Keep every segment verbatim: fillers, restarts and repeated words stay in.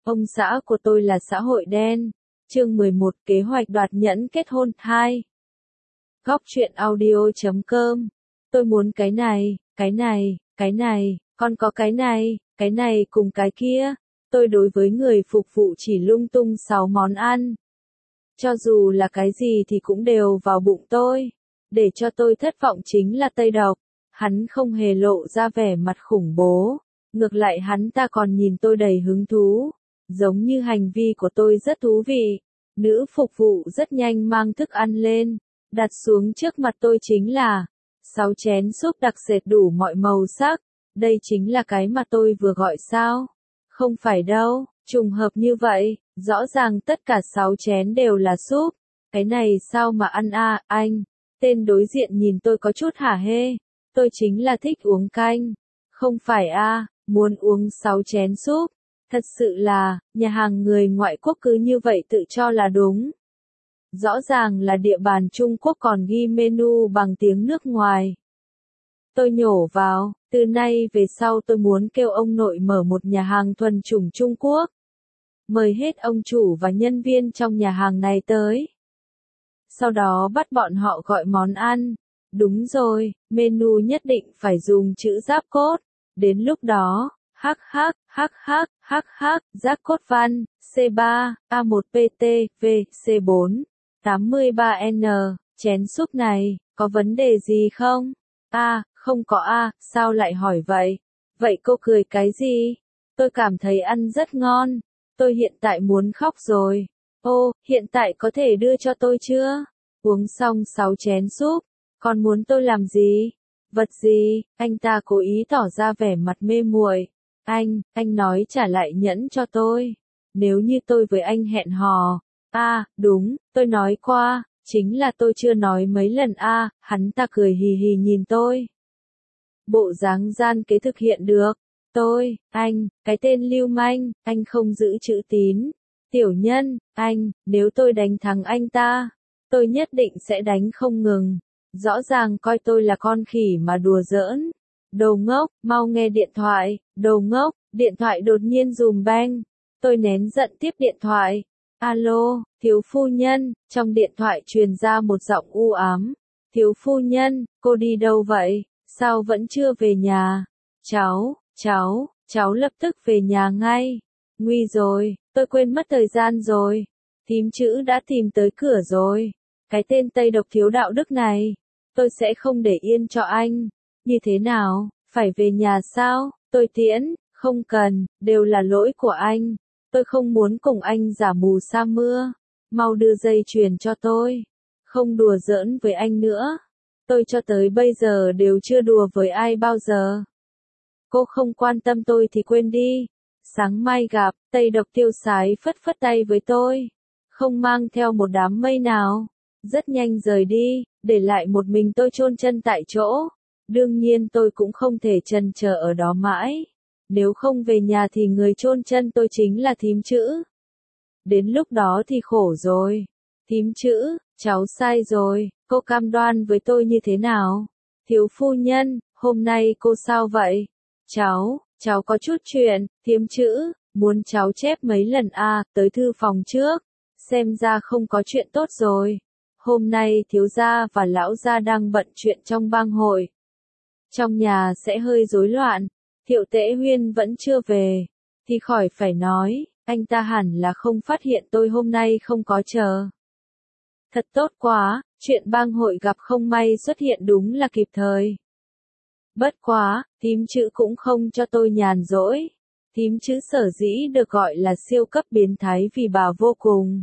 Ông xã của tôi là xã hội đen. Chương mười một Kế hoạch đoạt nhẫn kết hôn hai. Góc truyện audio chấm com. Tôi muốn cái này, cái này, cái này, còn có cái này, cái này cùng cái kia. Tôi đối với người phục vụ chỉ lung tung sáu món ăn. Cho dù là cái gì thì cũng đều vào bụng tôi. Để cho tôi thất vọng chính là Tây Độc. Hắn không hề lộ ra vẻ mặt khủng bố. Ngược lại hắn ta còn nhìn tôi đầy hứng thú. Giống như hành vi của tôi rất thú vị. Nữ phục vụ rất nhanh mang thức ăn lên. Đặt xuống trước mặt tôi chính là sáu chén súp đặc sệt đủ mọi màu sắc. Đây chính là cái mà tôi vừa gọi sao? Không phải đâu, trùng hợp như vậy, rõ ràng tất cả sáu chén đều là súp. Cái này sao mà ăn a, anh? Tên đối diện nhìn tôi có chút hả hê. Tôi chính là thích uống canh. Không phải a, muốn uống sáu chén súp. Thật sự là, nhà hàng người ngoại quốc cứ như vậy tự cho là đúng. Rõ ràng là địa bàn Trung Quốc còn ghi menu bằng tiếng nước ngoài. Tôi nhổ vào, từ nay về sau tôi muốn kêu ông nội mở một nhà hàng thuần chủng Trung Quốc. Mời hết ông chủ và nhân viên trong nhà hàng này tới. Sau đó bắt bọn họ gọi món ăn. Đúng rồi, menu nhất định phải dùng chữ giáp cốt. Đến lúc đó, hắc hắc, hắc hắc, hắc hắc, giáp cốt văn, C ba, A một P T, V, C bốn, tám mươi ba N, chén súp này, có vấn đề gì không? A, không có A, sao lại hỏi vậy? Vậy cô cười cái gì? Tôi cảm thấy ăn rất ngon. Tôi hiện tại muốn khóc rồi. Ô, hiện tại có thể đưa cho tôi chưa? Uống xong sáu chén súp. Còn muốn tôi làm gì? Vật gì? Anh ta cố ý tỏ ra vẻ mặt mê muội. Anh, anh nói trả lại nhẫn cho tôi. Nếu như tôi với anh hẹn hò. À, đúng, tôi nói qua. Chính là tôi chưa nói mấy lần a, à, hắn ta cười hì hì nhìn tôi. Bộ dáng gian kế thực hiện được. Tôi, anh, cái tên lưu manh, anh không giữ chữ tín. Tiểu nhân, anh, nếu tôi đánh thắng anh ta, tôi nhất định sẽ đánh không ngừng. Rõ ràng coi tôi là con khỉ mà đùa giỡn. Đồ ngốc, mau nghe điện thoại, đồ ngốc, điện thoại đột nhiên rùm beng. Tôi nén giận tiếp điện thoại. Alo, thiếu phu nhân, trong điện thoại truyền ra một giọng u ám. Thiếu phu nhân, cô đi đâu vậy? Sao vẫn chưa về nhà? Cháu, cháu, cháu lập tức về nhà ngay. Nguy rồi, tôi quên mất thời gian rồi. Thím chữ đã tìm tới cửa rồi. Cái tên Tây Độc thiếu đạo đức này. Tôi sẽ không để yên cho anh. Như thế nào, phải về nhà sao? Tôi tiễn, không cần, đều là lỗi của anh. Tôi không muốn cùng anh giả mù sa mưa. Mau đưa dây chuyền cho tôi. Không đùa giỡn với anh nữa. Tôi cho tới bây giờ đều chưa đùa với ai bao giờ. Cô không quan tâm tôi thì quên đi. Sáng mai gặp, Tây Độc tiêu sái phất phất tay với tôi. Không mang theo một đám mây nào. Rất nhanh rời đi, để lại một mình tôi chôn chân tại chỗ. Đương nhiên tôi cũng không thể chần chờ ở đó mãi. Nếu không về nhà thì người chôn chân tôi chính là thím chữ. Đến lúc đó thì khổ rồi. Thím chữ, cháu sai rồi, cô cam đoan với tôi như thế nào? Thiếu phu nhân, hôm nay cô sao vậy? Cháu, cháu có chút chuyện, thím chữ, muốn cháu chép mấy lần a, à, tới thư phòng trước. Xem ra không có chuyện tốt rồi. Hôm nay thiếu gia và lão gia đang bận chuyện trong bang hội. Trong nhà sẽ hơi rối loạn. Thiệu Tễ Huyên vẫn chưa về. Thì khỏi phải nói, anh ta hẳn là không phát hiện tôi hôm nay không có chờ. Thật tốt quá, chuyện bang hội gặp không may xuất hiện đúng là kịp thời. Bất quá, thím chữ cũng không cho tôi nhàn rỗi. Thím chữ sở dĩ được gọi là siêu cấp biến thái vì bà vô cùng.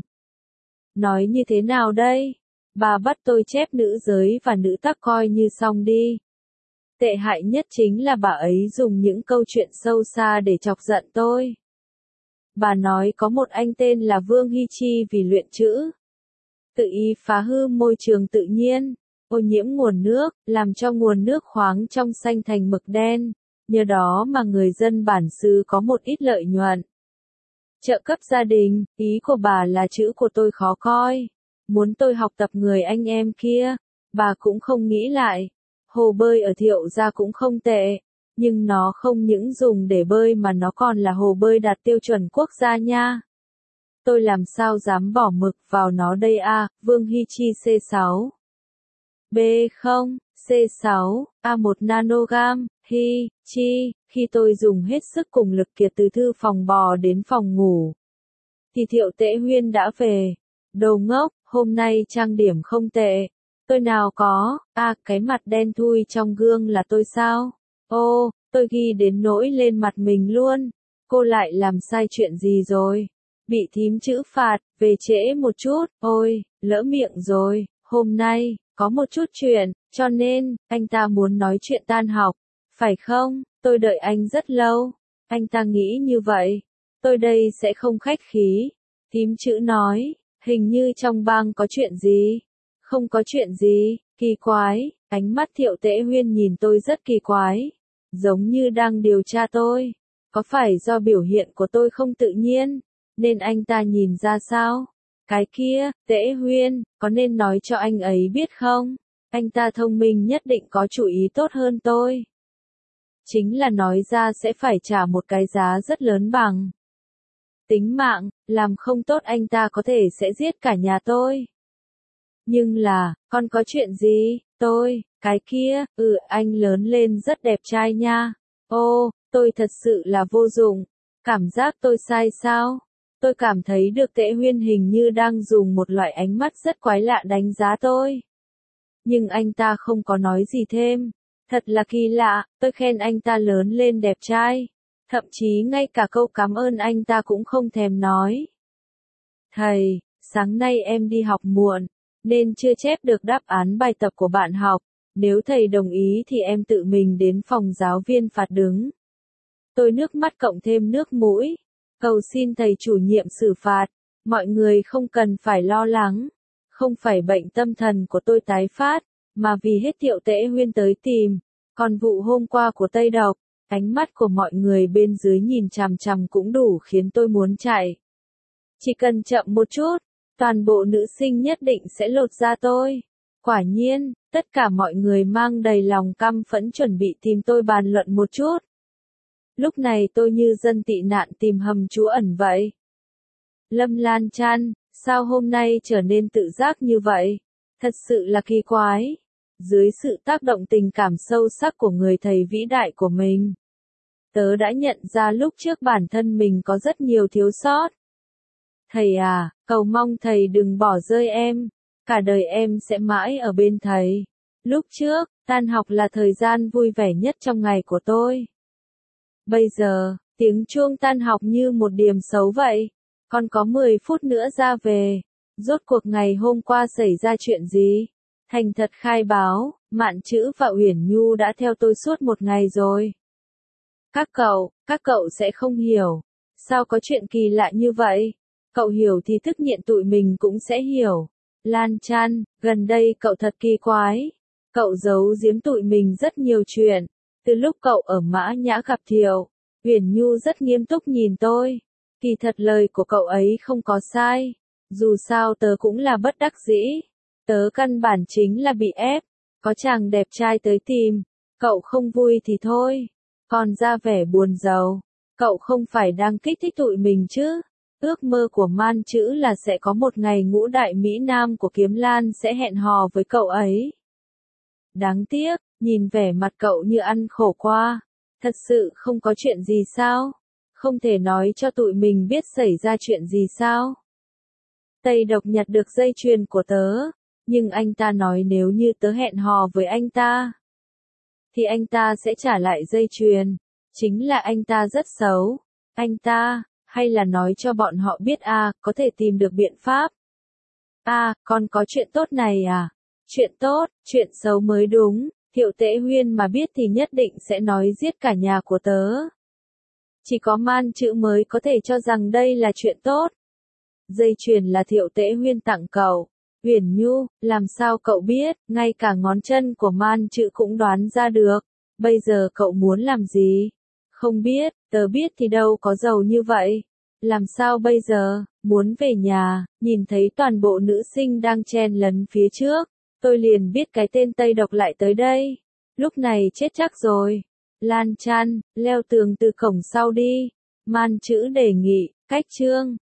Nói như thế nào đây? Bà bắt tôi chép nữ giới và nữ tác coi như xong đi. Tệ hại nhất chính là bà ấy dùng những câu chuyện sâu xa để chọc giận tôi. Bà nói có một anh tên là Vương Hy Chi vì luyện chữ. Tự ý phá hư môi trường tự nhiên, ô nhiễm nguồn nước, làm cho nguồn nước khoáng trong xanh thành mực đen. Nhờ đó mà người dân bản xứ có một ít lợi nhuận. Trợ cấp gia đình, ý của bà là chữ của tôi khó coi. Muốn tôi học tập người anh em kia, bà cũng không nghĩ lại. Hồ bơi ở Thiệu gia cũng không tệ. Nhưng nó không những dùng để bơi mà nó còn là hồ bơi đạt tiêu chuẩn quốc gia nha. Tôi làm sao dám bỏ mực vào nó đây a, Vương Hi Chi C sáu. B không, C sáu, A một nanogam, Hi, Chi, khi tôi dùng hết sức cùng lực kiệt từ thư phòng bò đến phòng ngủ. Thì Thiệu Tễ Huyên đã về. Đồ ngốc, hôm nay trang điểm không tệ. Tôi nào có, a cái mặt đen thui trong gương là tôi sao? Ô, tôi ghi đến nỗi lên mặt mình luôn. Cô lại làm sai chuyện gì rồi? Bị thím chữ phạt, về trễ một chút, ôi, lỡ miệng rồi, hôm nay, có một chút chuyện, cho nên, anh ta muốn nói chuyện tan học, phải không? Tôi đợi anh rất lâu, anh ta nghĩ như vậy, tôi đây sẽ không khách khí. Thím chữ nói, hình như trong bang có chuyện gì? Không có chuyện gì, kỳ quái, ánh mắt Thiệu Tễ Huyên nhìn tôi rất kỳ quái, giống như đang điều tra tôi, có phải do biểu hiện của tôi không tự nhiên? Nên anh ta nhìn ra sao? Cái kia, Tễ Huyên, có nên nói cho anh ấy biết không? Anh ta thông minh nhất định có chủ ý tốt hơn tôi. Chính là nói ra sẽ phải trả một cái giá rất lớn bằng tính mạng, làm không tốt anh ta có thể sẽ giết cả nhà tôi. Nhưng là, con có chuyện gì? Tôi, cái kia, ừ anh lớn lên rất đẹp trai nha. Ô, tôi thật sự là vô dụng. Cảm giác tôi sai sao? Tôi cảm thấy được Tễ Huyên hình như đang dùng một loại ánh mắt rất quái lạ đánh giá tôi. Nhưng anh ta không có nói gì thêm. Thật là kỳ lạ, tôi khen anh ta lớn lên đẹp trai. Thậm chí ngay cả câu cảm ơn anh ta cũng không thèm nói. Thầy, sáng nay em đi học muộn, nên chưa chép được đáp án bài tập của bạn học. Nếu thầy đồng ý thì em tự mình đến phòng giáo viên phạt đứng. Tôi nước mắt cộng thêm nước mũi. Cầu xin thầy chủ nhiệm xử phạt, mọi người không cần phải lo lắng, không phải bệnh tâm thần của tôi tái phát, mà vì hết Thiệu Tễ Huyên tới tìm, còn vụ hôm qua của Tây Độc, ánh mắt của mọi người bên dưới nhìn chằm chằm cũng đủ khiến tôi muốn chạy. Chỉ cần chậm một chút, toàn bộ nữ sinh nhất định sẽ lột da tôi. Quả nhiên, tất cả mọi người mang đầy lòng căm phẫn chuẩn bị tìm tôi bàn luận một chút. Lúc này tôi như dân tị nạn tìm hầm trú ẩn vậy. Lâm Lan Chan, sao hôm nay trở nên tự giác như vậy? Thật sự là kỳ quái. Dưới sự tác động tình cảm sâu sắc của người thầy vĩ đại của mình, tớ đã nhận ra lúc trước bản thân mình có rất nhiều thiếu sót. Thầy à, cầu mong thầy đừng bỏ rơi em. Cả đời em sẽ mãi ở bên thầy. Lúc trước, tan học là thời gian vui vẻ nhất trong ngày của tôi. Bây giờ, tiếng chuông tan học như một điểm xấu vậy. Còn có mười phút nữa ra về. Rốt cuộc ngày hôm qua xảy ra chuyện gì? Thành thật khai báo, Mạn Chữ và Uyển Nhu đã theo tôi suốt một ngày rồi. Các cậu, các cậu sẽ không hiểu. Sao có chuyện kỳ lạ như vậy? Cậu hiểu thì thức nhịn tụi mình cũng sẽ hiểu. Lan Chan, gần đây cậu thật kỳ quái. Cậu giấu giếm tụi mình rất nhiều chuyện. Từ lúc cậu ở Mã Nhã gặp Thiệu, Uyển Nhu rất nghiêm túc nhìn tôi. Kỳ thật lời của cậu ấy không có sai. Dù sao tớ cũng là bất đắc dĩ. Tớ căn bản chính là bị ép. Có chàng đẹp trai tới tìm. Cậu không vui thì thôi. Còn ra vẻ buồn rầu. Cậu không phải đang kích thích tụi mình chứ. Ước mơ của Man Chữ là sẽ có một ngày ngũ đại Mỹ Nam của Kiếm Lan sẽ hẹn hò với cậu ấy. Đáng tiếc, nhìn vẻ mặt cậu như ăn khổ qua. Thật sự không có chuyện gì sao? Không thể nói cho tụi mình biết xảy ra chuyện gì sao? Tây Độc nhặt được dây chuyền của tớ, nhưng anh ta nói nếu như tớ hẹn hò với anh ta, thì anh ta sẽ trả lại dây chuyền. Chính là anh ta rất xấu. Anh ta, hay là nói cho bọn họ biết a, à, có thể tìm được biện pháp. A, à, còn có chuyện tốt này à? Chuyện tốt, chuyện xấu mới đúng. Thiệu Tễ Huyên mà biết thì nhất định sẽ nói giết cả nhà của tớ. Chỉ có Man Chữ mới có thể cho rằng đây là chuyện tốt. Dây chuyền là Thiệu Tễ Huyên tặng cậu. Uyển Nhu, làm sao cậu biết, ngay cả ngón chân của Man Chữ cũng đoán ra được. Bây giờ cậu muốn làm gì? Không biết, tớ biết thì đâu có giàu như vậy. Làm sao bây giờ, muốn về nhà, nhìn thấy toàn bộ nữ sinh đang chen lấn phía trước. Tôi liền biết cái tên Tây Độc lại tới đây. Lúc này chết chắc rồi. Lan Chan, leo tường từ cổng sau đi. Man chữ đề nghị, cách chương.